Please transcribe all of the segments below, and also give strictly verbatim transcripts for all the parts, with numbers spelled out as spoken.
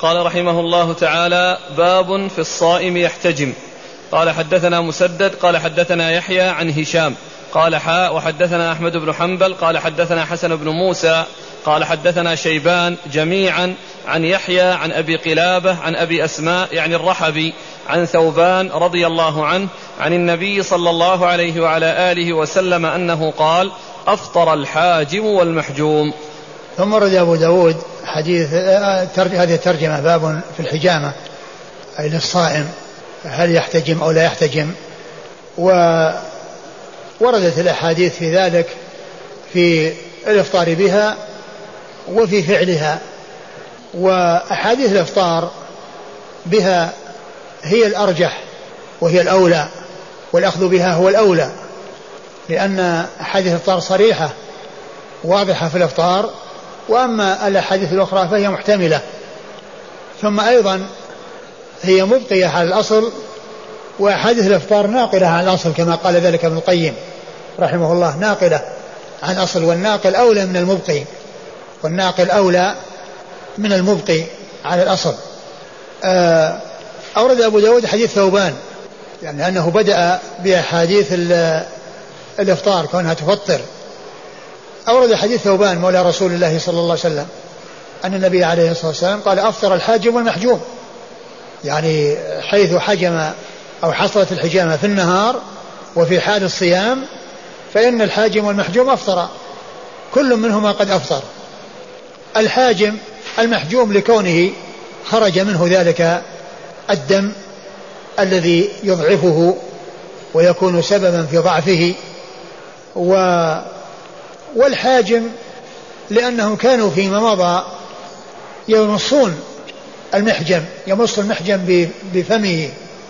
قال رحمه الله تعالى: باب في الصائم يحتجم. قال حدثنا مسدد قال حدثنا يحيى عن هشام قال حاء وحدثنا أحمد بن حنبل قال حدثنا حسن بن موسى قال حدثنا شيبان جميعا عن يحيى عن أبي قلابة عن أبي أسماء يعني الرحبي عن ثوبان رضي الله عنه عن النبي صلى الله عليه وعلى آله وسلم أنه قال: أفطر الحاجم والمحجوم. ثم رد أبو داود حديث هذه الترجمة: باب في الحجامة أي للصائم، هل يحتجم أو لا يحتجم. ووردت الأحاديث في ذلك في الإفطار بها وفي فعلها، وأحاديث الإفطار بها هي الأرجح وهي الأولى، والأخذ بها هو الأولى، لأن أحاديث الإفطار صريحة واضحة في الإفطار، وأما الأحاديث الأخرى فهي محتملة. ثم أيضا هي مبقية على الأصل، وأحاديث الإفطار ناقلة عن الأصل كما قال ذلك ابن القيم رحمه الله، ناقلة عن الأصل، والناقل أولى من المبقي، والناقل أولى من المبقي على الأصل. أورد أبو داود حديث ثوبان، يعني أنه بدأ بأحاديث الإفطار كونها تفطر. أورد حديث ثوبان مولى رسول الله صلى الله عليه وسلم أن النبي عليه الصلاة والسلام قال: أفطر الحاجم والمحجوم، يعني حيث حجم أو حصلت الحجامة في النهار وفي حال الصيام فإن الحاجم والمحجوم أفطر، كل منهما قد أفطر. الحاجم المحجوم لكونه خرج منه ذلك الدم الذي يضعفه ويكون سببا في ضعفه، و والحاجم لأنهم كانوا فيما مضى يمصون المحجم، يمص المحجم بفمه،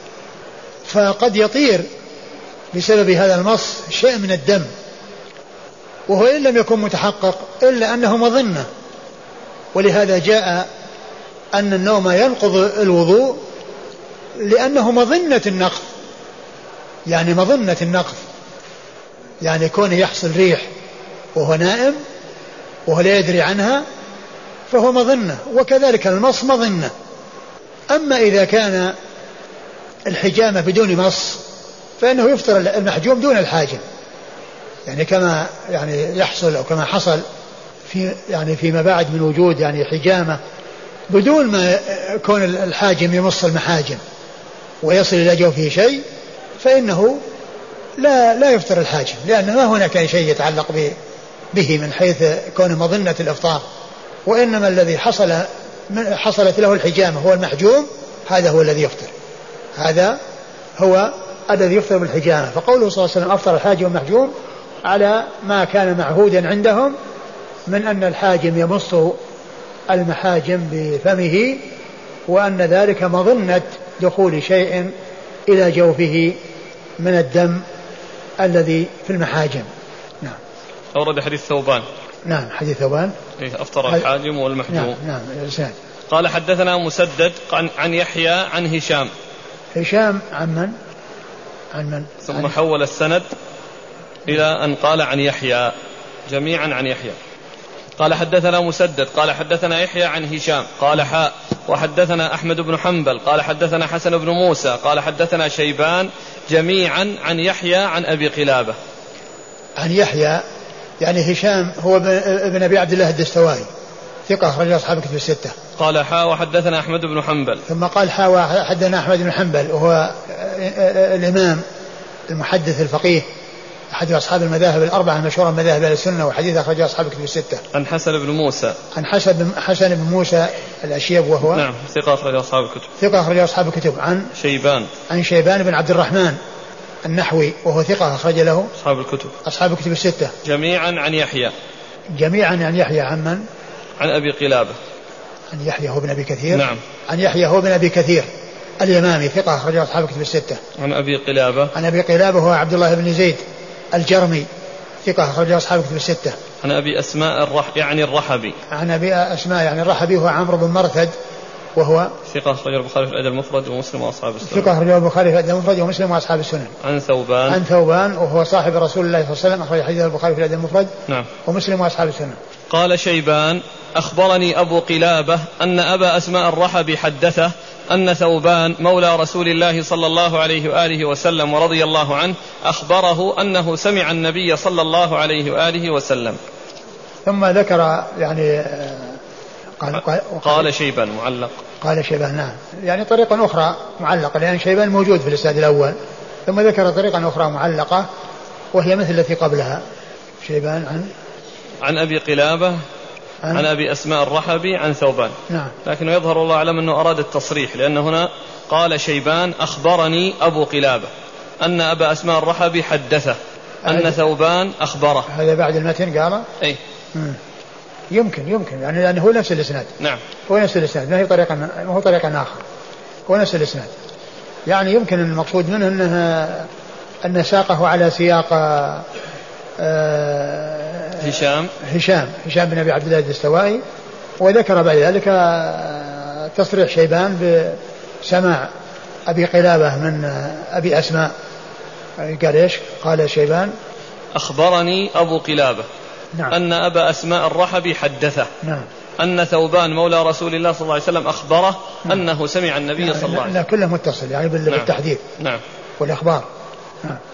فقد يطير بسبب هذا المص شيء من الدم، وهو إن لم يكن متحقق إلا أنه مظنة. ولهذا جاء أن النوم ينقض الوضوء لأنه مظنة النقض، يعني مظنة النقض، يعني كونه يحصل ريح وهو نائم وهو لا يدري عنها فهو مظنة، وكذلك المص مظنة. أما إذا كان الحجامة بدون مص فإنه يفطر المحجوم دون الحاجم، يعني كما يعني يحصل أو كما حصل في يعني فيما بعد من وجود يعني حجامة بدون ما يكون الحاجم يمص المحاجم ويصل إلى جوفه شيء، فإنه لا لا يفطر الحاجم، لأن ما هناك شيء يتعلق به من حيث كون مظنة الإفطار، وإنما الذي حصل حصلت له الحجامة هو المحجوم، هذا هو الذي يفطر، هذا هو الذي يفطر بالحجامة. فقوله صلى الله عليه وسلم: أفطر الحاجم والمحجوم، على ما كان معهودا عندهم من أن الحاجم يمص المحاجم بفمه، وأن ذلك مظنة دخول شيء إلى جوفه من الدم الذي في المحاجم. نعم. أورد حديث ثوبان. نعم، حديث ثوبان إيه أفطر الحاجم والمحجوم. نعم. نعم. قال حدثنا مسدد عن يحيى عن هشام. هشام عن من؟ عن من؟ ثم عن... حول السند إلى أن قال عن يحيى، جميعا عن يحيى. قال حدثنا مسدد قال حدثنا يحيى عن هشام قال حاء وحدثنا أحمد بن حنبل قال حدثنا حسن بن موسى قال حدثنا شيبان جميعا عن يحيى عن أبي قلابة. عن يحيى يعني هشام هو ابن أبي عبد الله الدستوائي ثقة أخرج أصحاب الكتب الستة. قال حاء وحدثنا أحمد بن حنبل. ثم قال حاء وحدثنا أحمد بن حنبل وهو الإمام المحدث الفقيه أحد أصحاب المذاهب الأربعة المشهورة مذاهب أهل السنة، وحديث أخرج أصحاب الكتب الستة. عن حسن بن موسى. عن حسن بن حسن بن موسى الأشيب وهو نعم ثقة أخرج أصحاب الكتب. ثقة أخرج أصحاب الكتب. عن شيبان. عن شيبان بن عبد الرحمن النحوي وهو ثقة أخرج له أصحاب الكتب. أصحاب الكتب الستة. جميعا عن يحيى. جميعا عن يحيى. عن من؟ عن أبي قلابة. عن يحيى هو بن أبي كثير. نعم. عن يحيى هو بن أبي كثير اليمامي ثقة أخرج أصحاب الكتب الستة. عن أبي قلابة. عن أبي قلابة هو عبد الله بن زيد الجرمي ثقة أخرج أصحاب الكتب الستة. عن أبي أسماء الرح يعني الرحبي. عن أبي أسماء يعني الرحبي هو عمرو بن مرثد وهو ثقة أخرج البخاري في الأدب المفرد ومسلم وأصحاب السنن. ثقة أخرج البخاري في الأدب المفرد ومسلم وأصحاب السنن. عن ثوبان. عن ثوبان وهو صاحب رسول الله صلى الله عليه وسلم أخرج حديث البخاري في الأدب المفرد. نعم. ومسلم وأصحاب السنن. قال شيبان أخبرني أبو قلابة أن أبا أسماء الرحبي حدثه أن ثوبان مولى رسول الله صلى الله عليه وآله وسلم ورضي الله عنه أخبره أنه سمع النبي صلى الله عليه وآله وسلم. ثم ذكر يعني قال, قال, قال شيبان معلق. قال شيبان نعم، يعني طريقة أخرى معلقة، لأن شيبان موجود في الإسناد الأول، ثم ذكر طريقة أخرى معلقة وهي مثل التي قبلها. شيبان عن عن أبي قلابة عن, عن أبي أسماء الرحبي عن ثوبان. نعم. لكن يظهر الله أعلم أنه أراد التصريح، لأن هنا قال شيبان أخبرني أبو قلابة أن أبا أسماء الرحبي حدثه أن ثوبان أخبره. هذا بعد المتن قال أي مم. يمكن يمكن يعني لأنه هو نفس الإسناد. نعم هو نفس الإسناد، ما هي طريقة ما هو طريقة آخر، هو نفس الإسناد. يعني يمكن المقصود منه أنه أن ساقه على سياق آه هشام هشام هشام بن أبي عبد الله الدستوائي، وذكر بعد ذلك تصريح شيبان بسماع أبي قلابة من أبي أسماء. قال إيش؟ قال شيبان أخبرني أبو قلابة نعم. أن أبا أسماء الرحبي حدثه نعم. أن ثوبان مولى رسول الله صلى الله عليه وسلم أخبره نعم. أنه سمع النبي نعم. صلى الله عليه وسلم. لا كله متصل يعني بالتحديد نعم. والأخبار. نعم.